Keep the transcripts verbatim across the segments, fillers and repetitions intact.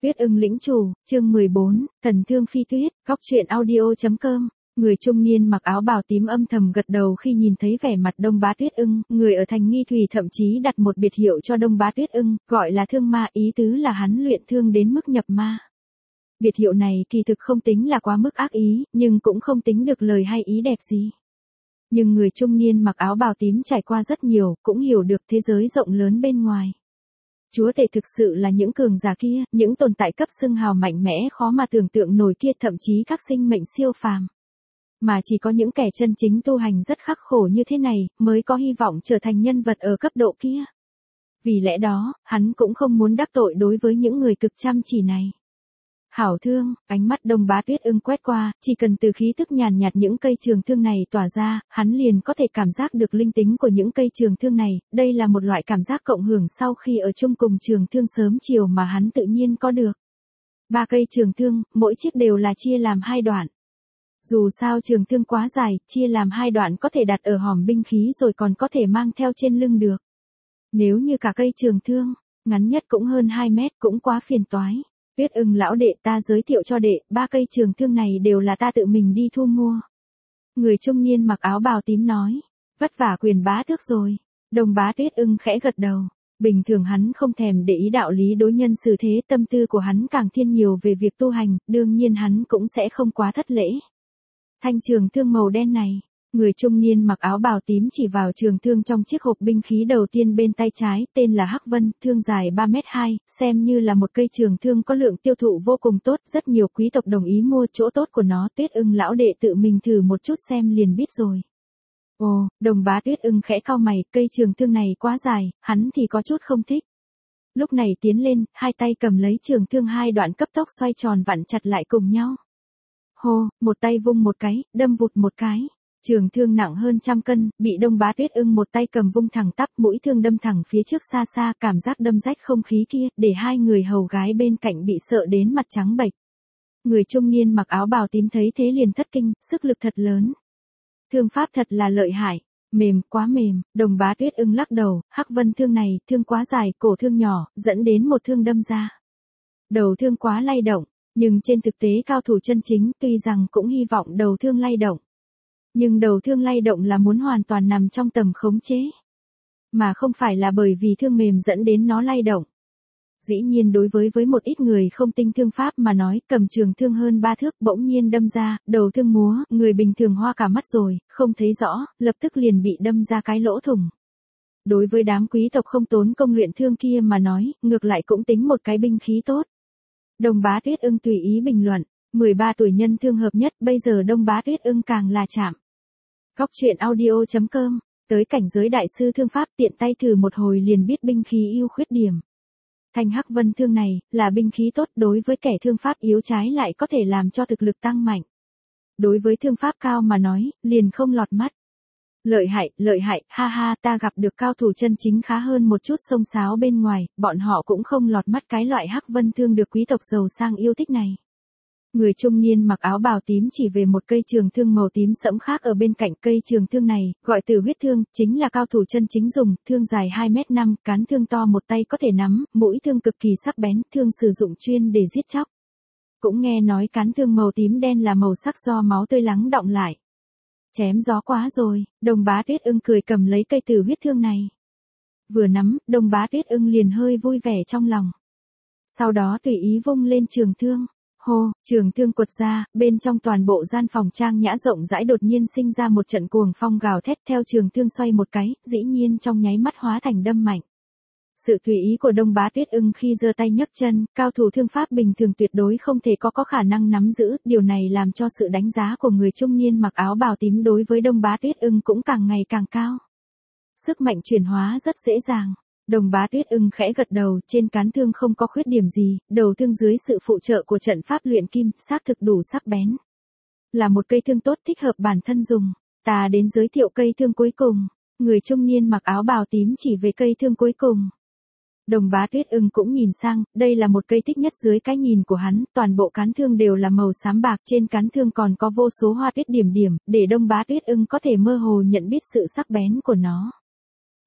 Tuyết ưng lĩnh chủ, chương mười bốn, thần thương phi tuyết, góc truyện audio chấm com. Người trung niên mặc áo bào tím âm thầm gật đầu khi nhìn thấy vẻ mặt Đông Bá Tuyết ưng, người ở thành Nghi Thủy thậm chí đặt một biệt hiệu cho Đông Bá Tuyết ưng, gọi là thương ma, ý tứ là hắn luyện thương đến mức nhập ma. Biệt hiệu này kỳ thực không tính là quá mức ác ý, nhưng cũng không tính được lời hay ý đẹp gì. Nhưng người trung niên mặc áo bào tím trải qua rất nhiều, cũng hiểu được thế giới rộng lớn bên ngoài. Chúa tể thực sự là những cường giả kia, những tồn tại cấp xưng hào mạnh mẽ khó mà tưởng tượng nổi kia, thậm chí các sinh mệnh siêu phàm. Mà chỉ có những kẻ chân chính tu hành rất khắc khổ như thế này, mới có hy vọng trở thành nhân vật ở cấp độ kia. Vì lẽ đó, hắn cũng không muốn đắc tội đối với những người cực chăm chỉ này. Hảo thương, ánh mắt Đông Bá Tuyết ưng quét qua, chỉ cần từ khí tức nhàn nhạt những cây trường thương này tỏa ra, hắn liền có thể cảm giác được linh tính của những cây trường thương này, đây là một loại cảm giác cộng hưởng sau khi ở chung cùng trường thương sớm chiều mà hắn tự nhiên có được. Ba cây trường thương, mỗi chiếc đều là chia làm hai đoạn. Dù sao trường thương quá dài, chia làm hai đoạn có thể đặt ở hòm binh khí rồi còn có thể mang theo trên lưng được. Nếu như cả cây trường thương, ngắn nhất cũng hơn hai mét cũng quá phiền toái. Tuyết ưng lão đệ, ta giới thiệu cho đệ, ba cây trường thương này đều là ta tự mình đi thu mua. Người trung niên mặc áo bào tím nói, vất vả Quyền bá tước rồi. Đông Bá Tuyết ưng khẽ gật đầu, bình thường hắn không thèm để ý đạo lý đối nhân xử thế, tâm tư của hắn càng thiên nhiều về việc tu hành, đương nhiên hắn cũng sẽ không quá thất lễ. Thanh trường thương màu đen này. Người trung niên mặc áo bào tím chỉ vào trường thương trong chiếc hộp binh khí đầu tiên bên tay trái, tên là Hắc Vân, thương dài ba mét hai, xem như là một cây trường thương có lượng tiêu thụ vô cùng tốt, rất nhiều quý tộc đồng ý mua, chỗ tốt của nó Tuyết ưng lão đệ tự mình thử một chút xem liền biết rồi. Ồ, Đông Bá Tuyết ưng khẽ cau mày, cây trường thương này quá dài, hắn thì có chút không thích. Lúc này tiến lên, hai tay cầm lấy trường thương, hai đoạn cấp tốc xoay tròn vặn chặt lại cùng nhau. Hô, một tay vung một cái, đâm vụt một cái. Trường thương nặng hơn trăm cân, bị Đông Bá Tuyết ưng một tay cầm vung thẳng tắp, mũi thương đâm thẳng phía trước xa xa, cảm giác đâm rách không khí kia, để hai người hầu gái bên cạnh bị sợ đến mặt trắng bệch. Người trung niên mặc áo bào tím thấy thế liền thất kinh, sức lực thật lớn. Thương pháp thật là lợi hại, mềm, quá mềm. Đông Bá Tuyết ưng lắc đầu, Hắc Vân thương này, thương quá dài, cổ thương nhỏ, dẫn đến một thương đâm ra. Đầu thương quá lay động, nhưng trên thực tế cao thủ chân chính tuy rằng cũng hy vọng đầu thương lay động. Nhưng đầu thương lay động là muốn hoàn toàn nằm trong tầm khống chế. Mà không phải là bởi vì thương mềm dẫn đến nó lay động. Dĩ nhiên đối với với một ít người không tinh thương pháp mà nói, cầm trường thương hơn ba thước bỗng nhiên đâm ra, đầu thương múa, người bình thường hoa cả mắt rồi, không thấy rõ, lập tức liền bị đâm ra cái lỗ thủng. Đối với đám quý tộc không tốn công luyện thương kia mà nói, ngược lại cũng tính một cái binh khí tốt. Đông Bá Tuyết ưng tùy ý bình luận, mười ba tuổi nhân thương hợp nhất, bây giờ Đông Bá Tuyết ưng càng là chạm. Góc truyện audio chấm com, tới cảnh giới đại sư thương pháp tiện tay thử một hồi liền biết binh khí ưu khuyết điểm. Thanh Hắc Vân thương này, là binh khí tốt, đối với kẻ thương pháp yếu trái lại có thể làm cho thực lực tăng mạnh. Đối với thương pháp cao mà nói, liền không lọt mắt. Lợi hại, lợi hại, ha ha, ta gặp được cao thủ chân chính khá hơn một chút xông xáo bên ngoài, bọn họ cũng không lọt mắt cái loại Hắc Vân thương được quý tộc giàu sang yêu thích này. Người trung niên mặc áo bào tím chỉ về một cây trường thương màu tím sẫm khác ở bên cạnh. Cây trường thương này, gọi từ huyết thương, chính là cao thủ chân chính dùng, thương dài hai mét năm, cán thương to một tay có thể nắm, mũi thương cực kỳ sắc bén, thương sử dụng chuyên để giết chóc. Cũng nghe nói cán thương màu tím đen là màu sắc do máu tươi lắng đọng lại. Chém gió quá rồi, Đông Bá Tuyết ưng cười cầm lấy cây từ huyết thương này. Vừa nắm, Đông Bá Tuyết ưng liền hơi vui vẻ trong lòng. Sau đó tùy ý vung lên trường thương. Hô, trường thương quật ra, bên trong toàn bộ gian phòng trang nhã rộng rãi đột nhiên sinh ra một trận cuồng phong gào thét, theo trường thương xoay một cái, dĩ nhiên trong nháy mắt hóa thành đâm mạnh. Sự tùy ý của Đông Bá Tuyết ưng khi giơ tay nhấc chân, cao thủ thương pháp bình thường tuyệt đối không thể có có khả năng nắm giữ, điều này làm cho sự đánh giá của người trung niên mặc áo bào tím đối với Đông Bá Tuyết ưng cũng càng ngày càng cao. Sức mạnh chuyển hóa rất dễ dàng. Đông Bá Tuyết ưng khẽ gật đầu, trên cán thương không có khuyết điểm gì, đầu thương dưới sự phụ trợ của trận pháp luyện kim, xác thực đủ sắc bén. Là một cây thương tốt thích hợp bản thân dùng. Ta đến giới thiệu cây thương cuối cùng. Người trung niên mặc áo bào tím chỉ về cây thương cuối cùng. Đông Bá Tuyết ưng cũng nhìn sang, đây là một cây thích nhất dưới cái nhìn của hắn, toàn bộ cán thương đều là màu xám bạc, trên cán thương còn có vô số hoa tuyết điểm điểm, để Đông Bá Tuyết ưng có thể mơ hồ nhận biết sự sắc bén của nó.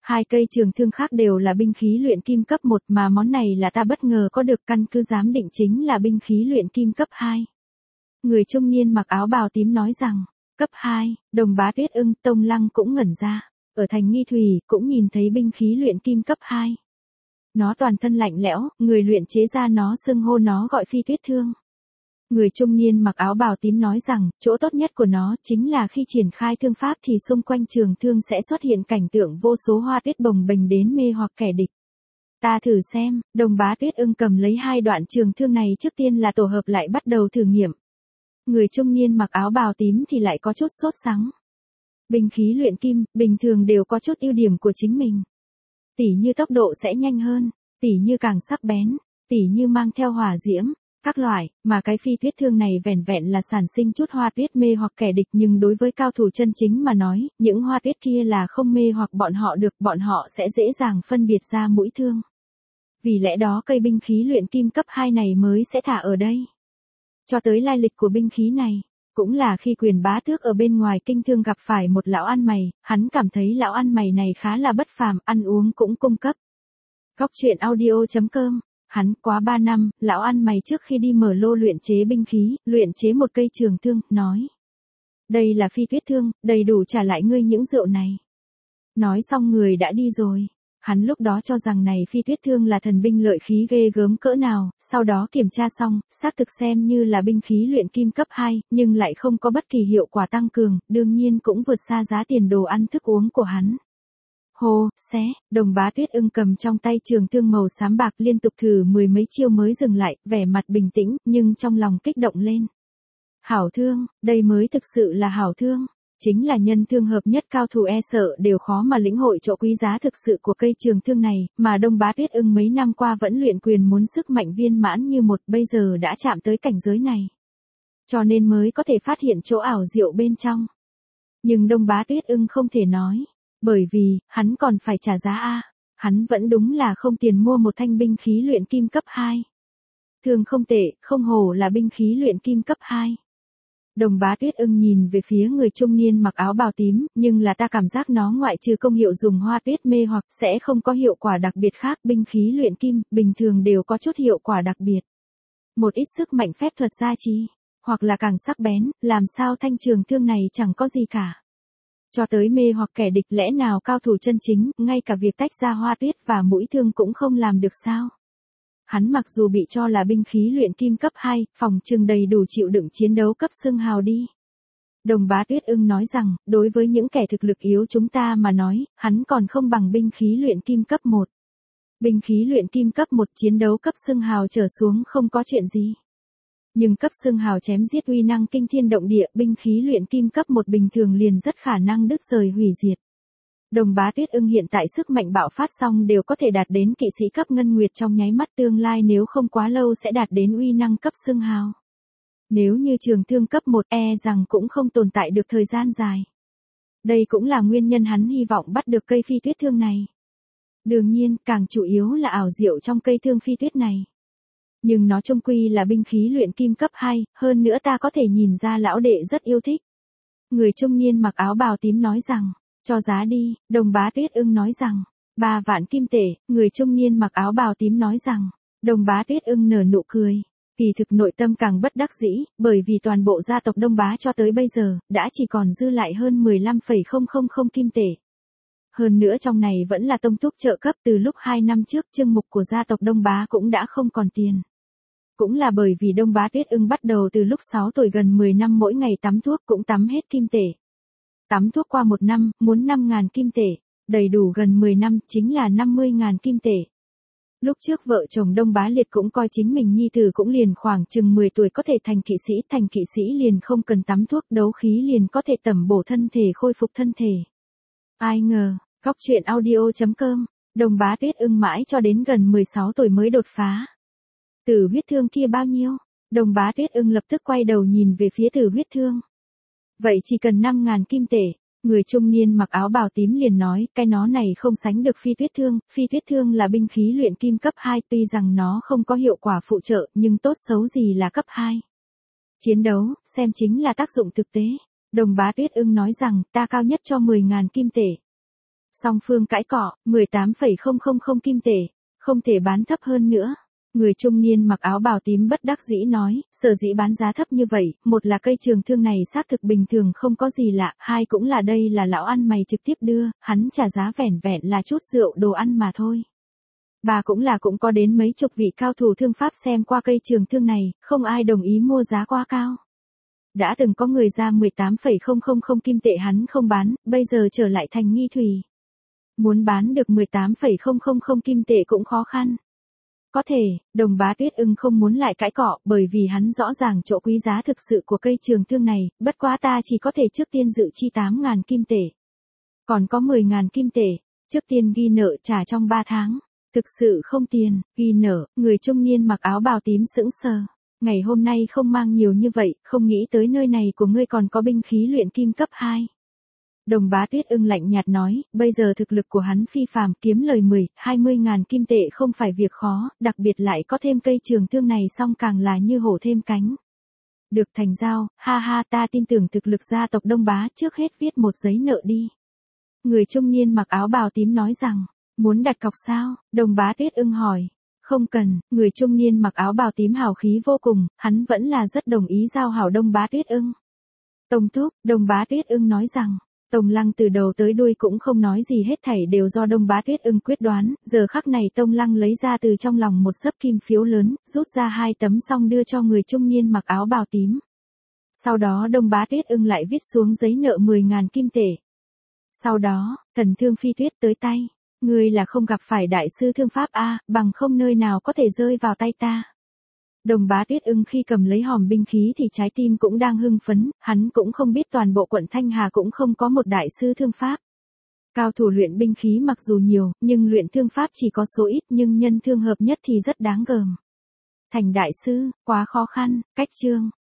Hai cây trường thương khác đều là binh khí luyện kim cấp một mà món này là ta bất ngờ có được căn cứ giám định chính là binh khí luyện kim cấp hai. Người trung niên mặc áo bào tím nói rằng, cấp hai, Đồng Bá Tuyết Ưng, Tông Lăng cũng ngẩn ra, ở thành Nghi Thủy cũng nhìn thấy binh khí luyện kim cấp hai. Nó toàn thân lạnh lẽo, người luyện chế ra nó xưng hô nó gọi phi tuyết thương. Người trung niên mặc áo bào tím nói rằng, chỗ tốt nhất của nó chính là khi triển khai thương pháp thì xung quanh trường thương sẽ xuất hiện cảnh tượng vô số hoa tuyết bồng bềnh đến mê hoặc kẻ địch. Ta thử xem, Đồng Bá Tuyết Ưng cầm lấy hai đoạn trường thương này trước tiên là tổ hợp lại bắt đầu thử nghiệm. Người trung niên mặc áo bào tím thì lại có chút sốt sắng. Binh khí luyện kim, bình thường đều có chút ưu điểm của chính mình. Tỉ như tốc độ sẽ nhanh hơn, tỉ như càng sắc bén, tỉ như mang theo hỏa diễm, các loại, mà cái phi tuyết thương này vẻn vẹn là sản sinh chút hoa tuyết mê hoặc kẻ địch, nhưng đối với cao thủ chân chính mà nói, những hoa tuyết kia là không mê hoặc bọn họ được, bọn họ sẽ dễ dàng phân biệt ra mũi thương. Vì lẽ đó cây binh khí luyện kim cấp hai này mới sẽ thả ở đây. Cho tới lai lịch của binh khí này, cũng là khi Quyền Bá Tước ở bên ngoài kinh thương gặp phải một lão ăn mày, hắn cảm thấy lão ăn mày này khá là bất phàm, ăn uống cũng cung cấp. Góc truyện audio chấm com. Hắn quá ba năm, lão ăn mày trước khi đi mở lô luyện chế binh khí, luyện chế một cây trường thương, nói. Đây là phi tuyết thương, đầy đủ trả lại ngươi những rượu này. Nói xong người đã đi rồi. Hắn lúc đó cho rằng này phi tuyết thương là thần binh lợi khí ghê gớm cỡ nào, sau đó kiểm tra xong, xác thực xem như là binh khí luyện kim cấp hai, nhưng lại không có bất kỳ hiệu quả tăng cường, đương nhiên cũng vượt xa giá tiền đồ ăn thức uống của hắn. Hô, xé, Đồng Bá Tuyết Ưng cầm trong tay trường thương màu xám bạc liên tục thử mười mấy chiêu mới dừng lại, vẻ mặt bình tĩnh, nhưng trong lòng kích động lên. Hảo thương, đây mới thực sự là hảo thương. Chính là nhân thương hợp nhất, cao thủ e sợ đều khó mà lĩnh hội chỗ quý giá thực sự của cây trường thương này, mà Đồng Bá Tuyết Ưng mấy năm qua vẫn luyện quyền muốn sức mạnh viên mãn như một, bây giờ đã chạm tới cảnh giới này. Cho nên mới có thể phát hiện chỗ ảo diệu bên trong. Nhưng Đồng Bá Tuyết Ưng không thể nói. Bởi vì, hắn còn phải trả giá a. Hắn vẫn đúng là không tiền mua một thanh binh khí luyện kim cấp hai. Thương không tệ, không hổ là binh khí luyện kim cấp hai. Đồng Bá Tuyết Ưng nhìn về phía người trung niên mặc áo bào tím, nhưng là ta cảm giác nó ngoại trừ công hiệu dùng hoa tuyết mê hoặc sẽ không có hiệu quả đặc biệt khác, binh khí luyện kim, bình thường đều có chút hiệu quả đặc biệt. Một ít sức mạnh phép thuật gia trì, hoặc là càng sắc bén, làm sao thanh trường thương này chẳng có gì cả. Cho tới mê hoặc kẻ địch, lẽ nào cao thủ chân chính, ngay cả việc tách ra hoa tuyết và mũi thương cũng không làm được sao? Hắn mặc dù bị cho là binh khí luyện kim cấp hai, phòng trường đầy đủ chịu đựng chiến đấu cấp xương hào đi. Đồng Bá Tuyết Ưng nói rằng, đối với những kẻ thực lực yếu chúng ta mà nói, hắn còn không bằng binh khí luyện kim cấp một. Binh khí luyện kim cấp một chiến đấu cấp xương hào trở xuống không có chuyện gì. Nhưng cấp xương hào chém giết uy năng kinh thiên động địa, binh khí luyện kim cấp một bình thường liền rất khả năng đứt rời hủy diệt. Đồng Bá Tuyết Ưng hiện tại sức mạnh bạo phát xong đều có thể đạt đến kỵ sĩ cấp ngân nguyệt trong nháy mắt, tương lai nếu không quá lâu sẽ đạt đến uy năng cấp xương hào. Nếu như trường thương cấp một e rằng cũng không tồn tại được thời gian dài. Đây cũng là nguyên nhân hắn hy vọng bắt được cây phi tuyết thương này. Đương nhiên, càng chủ yếu là ảo diệu trong cây thương phi tuyết này. Nhưng nó chung quy là binh khí luyện kim cấp hai, hơn nữa ta có thể nhìn ra lão đệ rất yêu thích. Người trung niên mặc áo bào tím nói rằng, cho giá đi. Đồng Bá Tuyết Ưng nói rằng, ba vạn kim tệ. Người trung niên mặc áo bào tím nói rằng, Đồng Bá Tuyết Ưng nở nụ cười. Kỳ thực nội tâm càng bất đắc dĩ, bởi vì toàn bộ gia tộc Đông Bá cho tới bây giờ, đã chỉ còn dư lại hơn mười lăm phẩy không không không kim tệ. Hơn nữa trong này vẫn là tông thúc trợ cấp, từ lúc hai năm trước chương mục của gia tộc Đông Bá cũng đã không còn tiền. Cũng là bởi vì Đồng Bá Tuyết Ưng bắt đầu từ lúc sáu tuổi gần mười năm mỗi ngày tắm thuốc cũng tắm hết kim tệ. Tắm thuốc qua một năm, muốn năm ngàn kim tệ, đầy đủ gần mười năm, chính là năm mươi ngàn kim tệ. Lúc trước vợ chồng Đông Bá Liệt cũng coi chính mình nhi tử cũng liền khoảng chừng mười tuổi có thể thành kỵ sĩ, thành kỵ sĩ liền không cần tắm thuốc, đấu khí liền có thể tẩm bổ thân thể, khôi phục thân thể. Ai ngờ, góc truyện audio chấm com, Đồng Bá Tuyết Ưng mãi cho đến gần mười sáu tuổi mới đột phá. Tử huyết thương kia bao nhiêu? Đồng Bá Tuyết Ưng lập tức quay đầu nhìn về phía tử huyết thương. Vậy chỉ cần năm ngàn kim tệ. Người trung niên mặc áo bào tím liền nói, cái nó này không sánh được phi tuyết thương, phi tuyết thương là binh khí luyện kim cấp hai, tuy rằng nó không có hiệu quả phụ trợ, nhưng tốt xấu gì là cấp hai. Chiến đấu, xem chính là tác dụng thực tế. Đồng Bá Tuyết Ưng nói rằng, ta cao nhất cho mười ngàn kim tệ. Song phương cãi cọ, mười tám phẩy không không không kim tệ, không thể bán thấp hơn nữa. Người trung niên mặc áo bào tím bất đắc dĩ nói, sở dĩ bán giá thấp như vậy, một là cây trường thương này xác thực bình thường không có gì lạ, hai cũng là đây là lão ăn mày trực tiếp đưa, hắn trả giá vẻn vẹn là chút rượu đồ ăn mà thôi. Bà cũng là cũng có đến mấy chục vị cao thủ thương pháp xem qua cây trường thương này, không ai đồng ý mua giá quá cao. Đã từng có người ra mười tám phẩy không không không kim tệ hắn không bán, bây giờ trở lại thành Nghi Thủy. Muốn bán được mười tám phẩy không không không kim tệ cũng khó khăn. Có thể, Đồng Bá Tuyết Ưng không muốn lại cãi cọ, bởi vì hắn rõ ràng chỗ quý giá thực sự của cây trường thương này, bất quá ta chỉ có thể trước tiên dự chi tám ngàn kim tệ. Còn có mười ngàn kim tệ, trước tiên ghi nợ trả trong ba tháng. Thực sự không tiền, ghi nợ, người trung niên mặc áo bào tím sững sờ. Ngày hôm nay không mang nhiều như vậy, không nghĩ tới nơi này của ngươi còn có binh khí luyện kim cấp hai. Đồng Bá Tuyết Ưng lạnh nhạt nói, bây giờ thực lực của hắn phi phàm, kiếm lời mười, hai mươi ngàn kim tệ không phải việc khó, đặc biệt lại có thêm cây trường thương này xong càng là như hổ thêm cánh. Được thành giao, ha ha, ta tin tưởng thực lực gia tộc Đông Bá, trước hết viết một giấy nợ đi. Người trung niên mặc áo bào tím nói rằng, muốn đặt cọc sao? Đồng Bá Tuyết Ưng hỏi. Không cần, người trung niên mặc áo bào tím hào khí vô cùng, hắn vẫn là rất đồng ý giao hảo Đông Bá Tuyết Ưng. Tông thúc, Đông Bá Tuyết Ưng nói rằng, Tông Lăng từ đầu tới đuôi cũng không nói gì hết thảy đều do Đông Bá Tuyết Ưng quyết đoán, giờ khắc này Tông Lăng lấy ra từ trong lòng một xấp kim phiếu lớn, rút ra hai tấm xong đưa cho người trung niên mặc áo bào tím. Sau đó Đông Bá Tuyết Ưng lại viết xuống giấy nợ mười ngàn kim tệ. Sau đó, Thần Thương Phi Tuyết tới tay. Ngươi là không gặp phải đại sư thương pháp a, bằng không nơi nào có thể rơi vào tay ta. Đồng Bá Tuyết Ưng khi cầm lấy hòm binh khí thì trái tim cũng đang hưng phấn, hắn cũng không biết toàn bộ quận Thanh Hà cũng không có một đại sư thương pháp. Cao thủ luyện binh khí mặc dù nhiều, nhưng luyện thương pháp chỉ có số ít, nhưng nhân thương hợp nhất thì rất đáng gờm. Thành đại sư, quá khó khăn, cách chương.